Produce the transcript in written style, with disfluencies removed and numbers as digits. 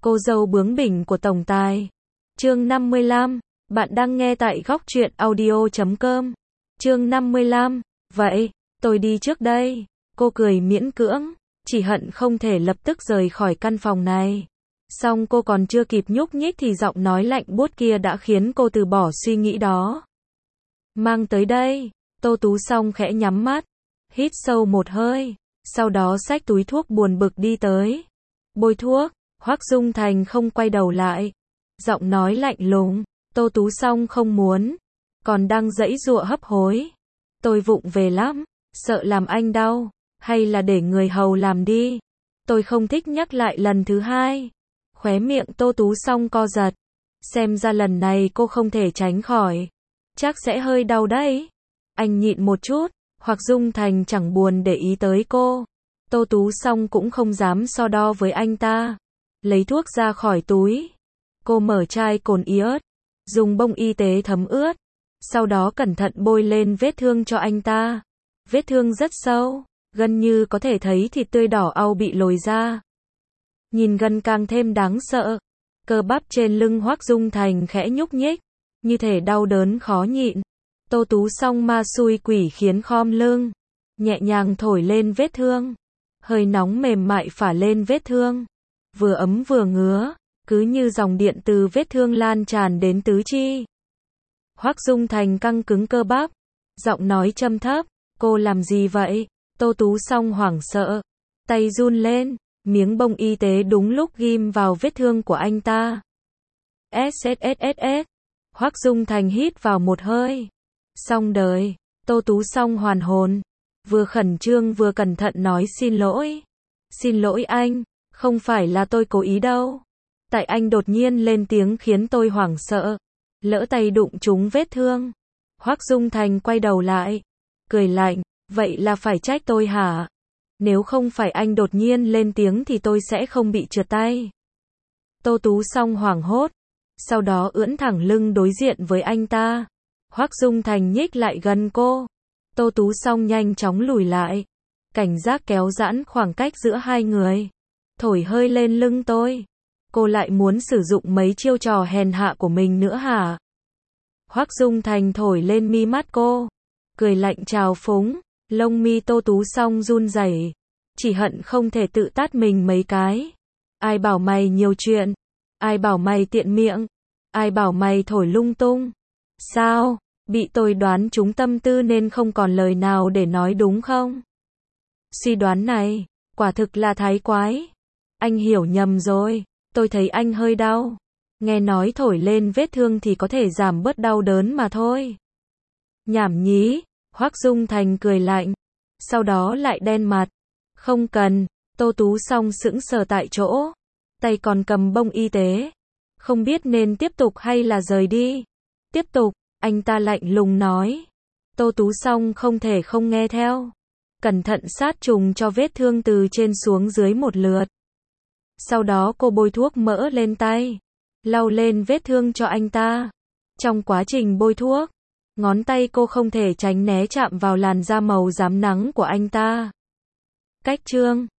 Cô dâu bướng bỉnh của tổng tài. Chương 55, bạn đang nghe tại góc truyện audio.com. Chương 55, vậy, tôi đi trước đây. Cô cười miễn cưỡng, chỉ hận không thể lập tức rời khỏi căn phòng này. Xong cô còn chưa kịp nhúc nhích thì giọng nói lạnh buốt kia đã khiến cô từ bỏ suy nghĩ đó. Mang tới đây. Tô Tú Song khẽ nhắm mắt, hít sâu một hơi, sau đó xách túi thuốc buồn bực đi tới. Bôi thuốc. Hoắc Dung Thành không quay đầu lại, giọng nói lạnh lùng. Tô Tú Song không muốn, còn đang giãy giụa hấp hối. Tôi vụng về lắm, sợ làm anh đau, hay là để người hầu làm đi. Tôi không thích nhắc lại lần thứ hai. Khóe miệng Tô Tú Song co giật, xem ra lần này cô không thể tránh khỏi. Chắc sẽ hơi đau đấy. Anh nhịn một chút. Hoắc Dung Thành chẳng buồn để ý tới cô. Tô Tú Song cũng không dám so đo với anh ta. Lấy thuốc ra khỏi túi. Cô mở chai cồn iốt, dùng bông y tế thấm ướt, sau đó cẩn thận bôi lên vết thương cho anh ta. Vết thương rất sâu, gần như có thể thấy thịt tươi đỏ au bị lồi ra. Nhìn gần càng thêm đáng sợ. Cơ bắp trên lưng Hoắc Dung Thành khẽ nhúc nhích, như thể đau đớn khó nhịn. Tô Tú Song ma xui quỷ khiến khom lưng, nhẹ nhàng thổi lên vết thương. Hơi nóng mềm mại phả lên vết thương, vừa ấm vừa ngứa, cứ như dòng điện từ vết thương lan tràn đến tứ chi. Hoắc Dung Thành căng cứng cơ bắp, giọng nói trầm thấp, cô làm gì vậy? Tô Tú Song hoảng sợ, tay run lên, miếng bông y tế đúng lúc ghim vào vết thương của anh ta. SSSS. Hoắc Dung Thành hít vào một hơi. Xong đời. Tô Tú Song hoàn hồn, vừa khẩn trương vừa cẩn thận nói xin lỗi. Xin lỗi anh, không phải là tôi cố ý đâu. Tại anh đột nhiên lên tiếng khiến tôi hoảng sợ, lỡ tay đụng trúng vết thương. Hoắc Dung Thành quay đầu lại, cười lạnh, vậy là phải trách tôi hả? Nếu không phải anh đột nhiên lên tiếng thì tôi sẽ không bị trượt tay. Tô Tú Song hoảng hốt, sau đó ưỡn thẳng lưng đối diện với anh ta. Hoắc Dung Thành nhích lại gần cô. Tô Tú Song nhanh chóng lùi lại, cảnh giác kéo giãn khoảng cách giữa hai người. Thổi hơi lên lưng tôi. Cô lại muốn sử dụng mấy chiêu trò hèn hạ của mình nữa hả? Hoắc Dung Thành thổi lên mi mắt cô, cười lạnh trào phúng. Lông mi Tô Tú Song run rẩy, chỉ hận không thể tự tát mình mấy cái. Ai bảo mày nhiều chuyện? Ai bảo mày tiện miệng? Ai bảo mày thổi lung tung? Sao? Bị tôi đoán trúng tâm tư nên không còn lời nào để nói đúng không? Suy đoán này, quả thực là thái quái. Anh hiểu nhầm rồi, tôi thấy anh hơi đau. Nghe nói thổi lên vết thương thì có thể giảm bớt đau đớn mà thôi. Nhảm nhí. Hoắc Dung Thành cười lạnh, sau đó lại đen mặt. Không cần. Tô Tú Song sững sờ tại chỗ, tay còn cầm bông y tế. Không biết nên tiếp tục hay là rời đi. Tiếp tục, anh ta lạnh lùng nói. Tô Tú Song không thể không nghe theo. Cẩn thận sát trùng cho vết thương từ trên xuống dưới một lượt. Sau đó cô bôi thuốc mỡ lên tay, lau lên vết thương cho anh ta. Trong quá trình bôi thuốc, ngón tay cô không thể tránh né chạm vào làn da màu rám nắng của anh ta. Cách chương